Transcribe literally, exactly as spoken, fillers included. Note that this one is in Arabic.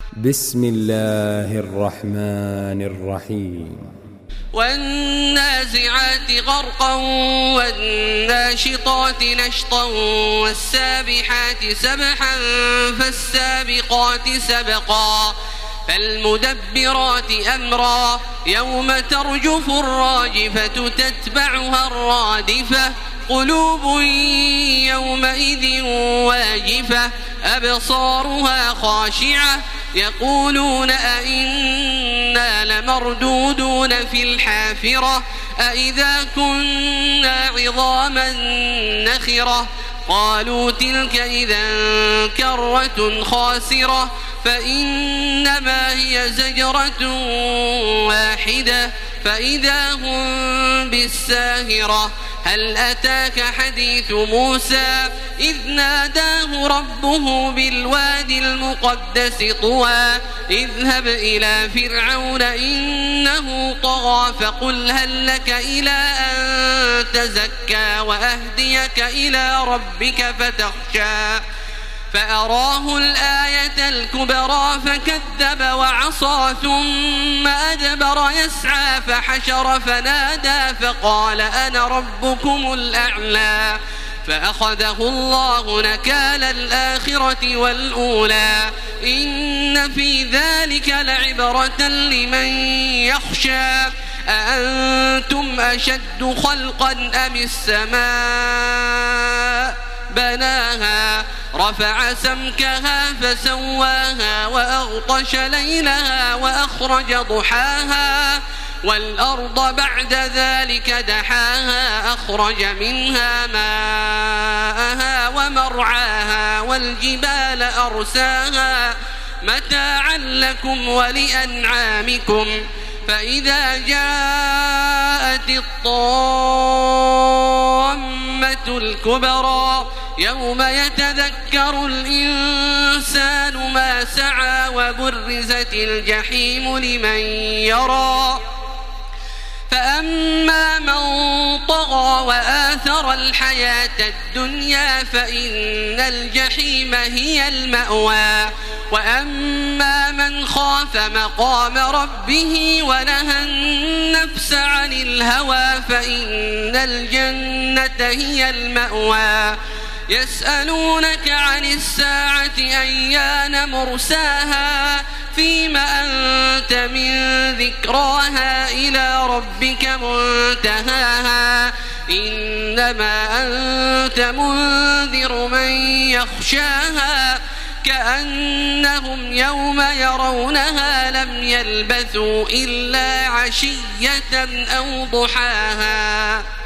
بسم الله الرحمن الرحيم. والنازعات غرقا والناشطات نشطا والسابحات سبحا فالسابقات سبقا فالمدبرات أمرا يوم ترجف الراجفة تتبعها الرادفة قلوب يومئذ واجفة أبصارها خاشعة يقولون أئنا لمردودون في الحافرة أئذا كنا عظاما نخرة قالوا تلك إذا كرة خاسرة فإنما هي زجرة واحدة فإذا هم بالساهرة هل أتاك حديث موسى إذ ناداه ربه بالوادي المقدس طوى اذهب إلى فرعون إنه طغى فقل هل لك إلى أن تزكى وأهديك إلى ربك فتخشى فأراه الآية الكبرى فكذب وعصى ثم أدبر يسعى فحشر فنادى فقال أنا ربكم الأعلى فأخذه الله نكال الآخرة والأولى إن في ذلك لعبرة لمن يخشى أأنتم أشد خلقا أم السماء بناها رفع سمكها فسواها وأغطش ليلها وأخرج ضحاها والأرض بعد ذلك دحاها أخرج منها ماءها ومرعاها والجبال أرساها متاعا لكم ولأنعامكم فإذا جاءت الطامة الكبرى يوم يتذكر الإنسان ما سعى وبرزت الجحيم لمن يرى فأما من طغى وآثر الحياة الدنيا فإن الجحيم هي المأوى وأما من خاف مقام ربه ونهى النفس عن الهوى فإن الجنة هي المأوى يسألونك عن الساعة أيان مرساها فيم أنت من ذكراها إلى ربك منتهاها إنما أنت منذر من يخشاها كأنهم يوم يرونها لم يلبثوا إلا عشية أو ضحاها.